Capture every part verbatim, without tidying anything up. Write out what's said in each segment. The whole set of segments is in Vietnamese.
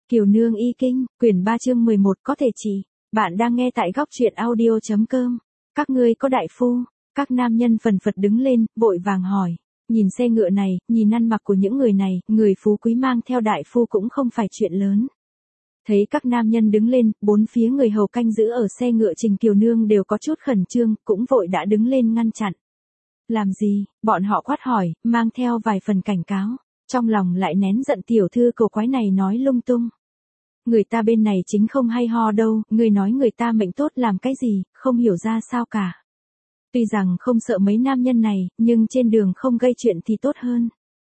Kiều Nương y kinh, quyển ba chương mười một có thể chỉ. Bạn đang nghe tại góc truyện audio.com. Các ngươi có đại phu? Các nam nhân phần phật đứng lên, vội vàng hỏi. Nhìn xe ngựa này, nhìn ăn mặc của những người này, người phú quý mang theo đại phu cũng không phải chuyện lớn. Thấy các nam nhân đứng lên, bốn phía người hầu canh giữ ở xe ngựa Trình Kiều Nương đều có chút khẩn trương, cũng vội đã đứng lên ngăn chặn. Làm gì? Bọn họ quát hỏi, mang theo vài phần cảnh cáo. Trong lòng lại nén giận tiểu thư cầu quái này nói lung tung. Người ta bên này chính không hay ho đâu, người nói người ta mệnh tốt làm cái gì, không hiểu ra sao cả. Tuy rằng không sợ mấy nam nhân này, nhưng trên đường không gây chuyện thì tốt hơn.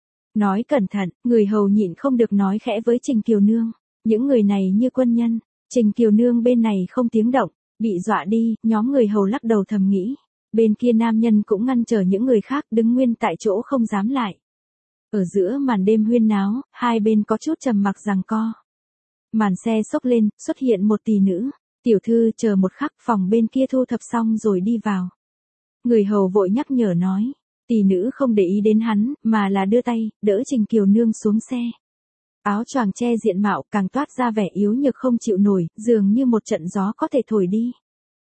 Nói cẩn thận, người hầu nhịn không được nói khẽ với Trình Kiều Nương. Những người này như quân nhân, Trình Kiều Nương bên này không tiếng động, bị dọa đi, nhóm người hầu lắc đầu thầm nghĩ. Bên kia nam nhân cũng ngăn trở những người khác đứng nguyên tại chỗ không dám lại. Ở giữa màn đêm huyên náo, hai bên có chút trầm mặc giằng co. Màn xe xốc lên, xuất hiện một tỷ nữ. Tiểu thư chờ một khắc, phòng bên kia thu thập xong rồi đi vào. Người hầu vội nhắc nhở nói. Tỷ nữ không để ý đến hắn, mà là đưa tay, đỡ Trình Kiều Nương xuống xe. Áo choàng che diện mạo càng toát ra vẻ yếu nhược không chịu nổi, dường như một trận gió có thể thổi đi.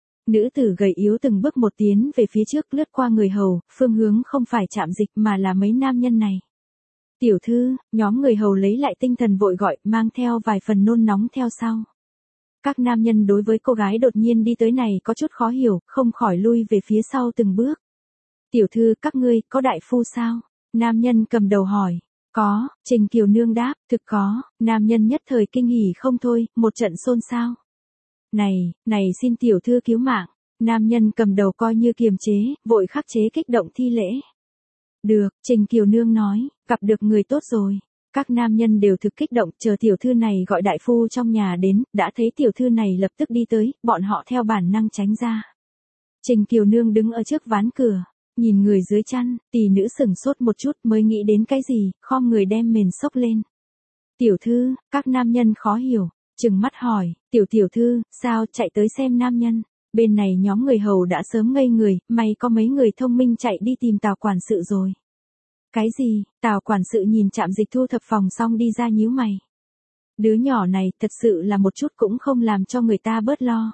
Nữ tử gầy yếu từng bước một tiến về phía trước lướt qua người hầu, phương hướng không phải chạm dịch mà là mấy nam nhân này. Tiểu thư, nhóm người hầu lấy lại tinh thần vội gọi, mang theo vài phần nôn nóng theo sau. Các nam nhân đối với cô gái đột nhiên đi tới này có chút khó hiểu, không khỏi lui về phía sau từng bước. Tiểu thư, các ngươi, có đại phu sao? Nam nhân cầm đầu hỏi. Có, Trình Kiều Nương đáp, thực có, nam nhân nhất thời kinh hỉ không thôi, một trận xôn xao. Này, này xin tiểu thư cứu mạng, nam nhân cầm đầu coi như kiềm chế, vội khắc chế kích động thi lễ. Được, Trình Kiều Nương nói, gặp được người tốt rồi. Các nam nhân đều thực kích động, chờ tiểu thư này gọi đại phu trong nhà đến, đã thấy tiểu thư này lập tức đi tới, bọn họ theo bản năng tránh ra. Trình Kiều Nương đứng ở trước ván cửa, nhìn người dưới chăn, tỷ nữ sửng sốt một chút mới nghĩ đến cái gì, khom người đem mền xốc lên. Tiểu thư, các nam nhân khó hiểu, trừng mắt hỏi, tiểu tiểu thư, sao chạy tới xem nam nhân. Bên này nhóm người hầu đã sớm ngây người, may có mấy người thông minh chạy đi tìm Tào quản sự rồi. Cái gì? Tào quản sự nhìn Trạm Dịch thu thập phòng xong đi ra nhíu mày. Đứa nhỏ này thật sự là một chút cũng không làm cho người ta bớt lo.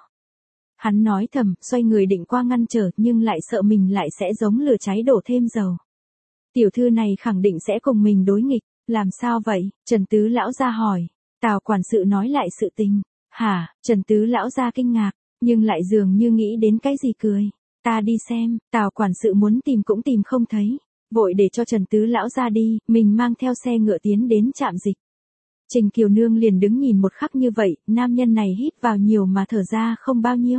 Hắn nói thầm, xoay người định qua ngăn trở nhưng lại sợ mình lại sẽ giống lửa cháy đổ thêm dầu. Tiểu thư này khẳng định sẽ cùng mình đối nghịch, làm sao vậy? Trần Tứ lão gia hỏi. Tào quản sự nói lại sự tình. Hả? Trần Tứ lão gia kinh ngạc. Nhưng lại dường như nghĩ đến cái gì cười. Ta đi xem, Tào quản sự muốn tìm cũng tìm không thấy. Vội để cho Trần Tứ lão ra đi, mình mang theo xe ngựa tiến đến Trạm Dịch. Trình Kiều Nương liền đứng nhìn một khắc như vậy, nam nhân này hít vào nhiều mà thở ra không bao nhiêu.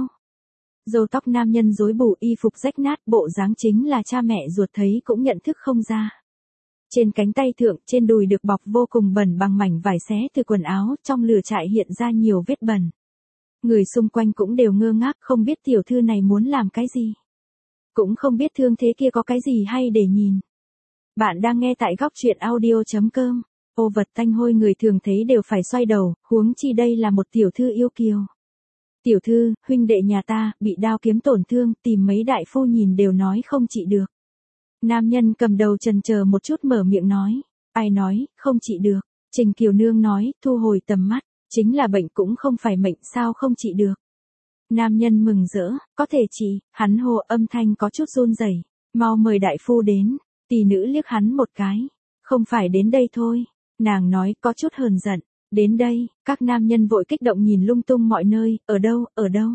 Râu tóc nam nhân rối bù, y phục rách nát, bộ dáng chính là cha mẹ ruột thấy cũng nhận thức không ra. Trên cánh tay thượng, trên đùi được bọc vô cùng bẩn bằng mảnh vải xé từ quần áo, trong lửa trại hiện ra nhiều vết bẩn. Người xung quanh cũng đều ngơ ngác, không biết tiểu thư này muốn làm cái gì. Cũng không biết thương thế kia có cái gì hay để nhìn. Bạn đang nghe tại góc truyện audio.com. Ô vật tanh hôi người thường thấy đều phải xoay đầu, huống chi đây là một tiểu thư yêu kiều. Tiểu thư, huynh đệ nhà ta, bị đao kiếm tổn thương, tìm mấy đại phu nhìn đều nói không trị được. Nam nhân cầm đầu chần chờ một chút mở miệng nói. Ai nói, không trị được. Trình Kiều Nương nói, thu hồi tầm mắt. Chính là bệnh cũng không phải mệnh, sao không trị được. Nam nhân mừng rỡ, có thể trị, hắn hô, âm thanh có chút run rẩy. Mau mời đại phu đến. Tỷ nữ liếc hắn một cái. Không phải đến đây thôi. Nàng nói có chút hờn giận. Đến đây, các nam nhân vội kích động nhìn lung tung mọi nơi, ở đâu, ở đâu.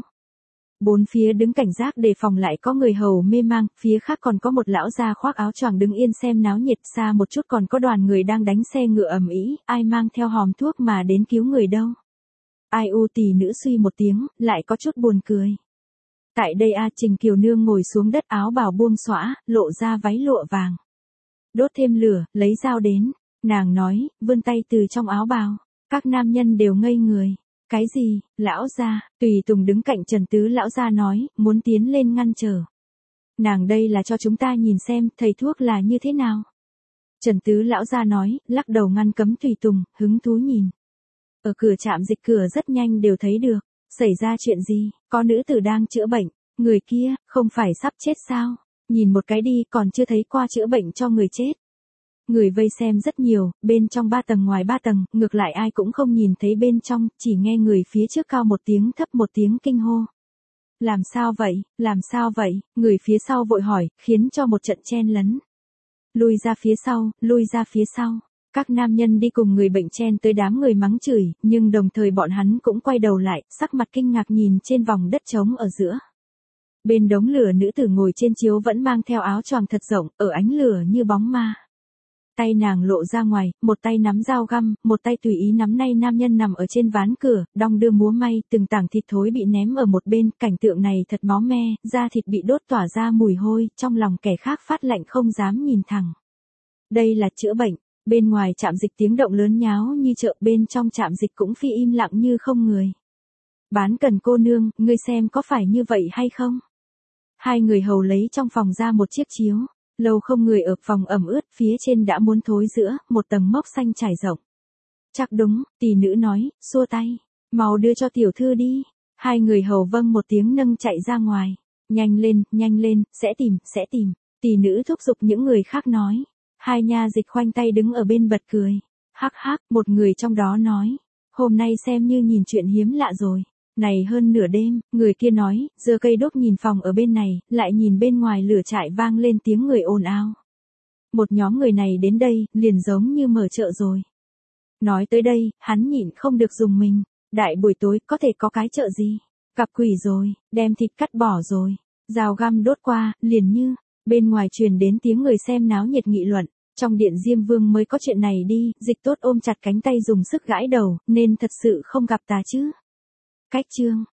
Bốn phía đứng cảnh giác đề phòng lại có người hầu mê mang, phía khác còn có một lão già khoác áo choàng đứng yên xem náo nhiệt, xa một chút còn có đoàn người đang đánh xe ngựa ầm ĩ, ai mang theo hòm thuốc mà đến cứu người đâu. Ai u tỷ nữ suy một tiếng, lại có chút buồn cười. Tại đây a Trình Kiều Nương ngồi xuống đất áo bào buông xõa, lộ ra váy lụa vàng. Đốt thêm lửa, lấy dao đến, nàng nói, vươn tay từ trong áo bào, các nam nhân đều ngây người. Cái gì? Lão gia, Tùy Tùng đứng cạnh Trần Tứ lão gia nói, muốn tiến lên ngăn trở. Nàng đây là cho chúng ta nhìn xem, thầy thuốc là như thế nào. Trần Tứ lão gia nói, lắc đầu ngăn cấm Tùy Tùng, hứng thú nhìn. Ở cửa Trạm Dịch cửa rất nhanh đều thấy được, xảy ra chuyện gì, có nữ tử đang chữa bệnh, người kia, không phải sắp chết sao, nhìn một cái đi còn chưa thấy qua chữa bệnh cho người chết. Người vây xem rất nhiều, bên trong ba tầng ngoài ba tầng, ngược lại ai cũng không nhìn thấy bên trong, chỉ nghe người phía trước cao một tiếng thấp một tiếng kinh hô. Làm sao vậy, làm sao vậy, người phía sau vội hỏi, khiến cho một trận chen lấn. Lui ra phía sau, lui ra phía sau. Các nam nhân đi cùng người bệnh chen tới đám người mắng chửi, nhưng đồng thời bọn hắn cũng quay đầu lại, sắc mặt kinh ngạc nhìn trên vòng đất trống ở giữa. Bên đống lửa nữ tử ngồi trên chiếu vẫn mang theo áo choàng thật rộng, ở ánh lửa như bóng ma. Tay nàng lộ ra ngoài, một tay nắm dao găm, một tay tùy ý nắm nay nam nhân nằm ở trên ván cửa, đong đưa múa may, từng tảng thịt thối bị ném ở một bên, cảnh tượng này thật máu me, da thịt bị đốt tỏa ra mùi hôi, trong lòng kẻ khác phát lạnh không dám nhìn thẳng. Đây là chữa bệnh, bên ngoài trạm dịch tiếng động lớn nháo như chợ, bên trong trạm dịch cũng phi im lặng như không người. Bán cần cô nương, ngươi xem có phải như vậy hay không? Hai người hầu lấy trong phòng ra một chiếc chiếu. Lâu không người ở, phòng ẩm ướt, phía trên đã muốn thối giữa, một tầng mốc xanh trải rộng. Chắc đúng, tỷ nữ nói, xua tay, mau đưa cho tiểu thư đi. Hai người hầu vâng một tiếng nâng chạy ra ngoài. Nhanh lên, nhanh lên, sẽ tìm, sẽ tìm. Tỷ nữ thúc giục những người khác nói. Hai nha dịch khoanh tay đứng ở bên bật cười. Hắc hắc, một người trong đó nói. Hôm nay xem như nhìn chuyện hiếm lạ rồi. Này hơn nửa đêm, người kia nói, giơ cây đốt nhìn phòng ở bên này, lại nhìn bên ngoài lửa trại vang lên tiếng người ồn ào. Một nhóm người này đến đây, liền giống như mở chợ rồi. Nói tới đây, hắn nhịn không được dùng mình. Đại buổi tối, có thể có cái chợ gì? Gặp quỷ rồi, đem thịt cắt bỏ rồi. Dao găm đốt qua, liền như. Bên ngoài truyền đến tiếng người xem náo nhiệt nghị luận. Trong điện Diêm Vương mới có chuyện này đi, Dịch Tốt ôm chặt cánh tay dùng sức gãi đầu, nên thật sự không gặp tà chứ. Cách chương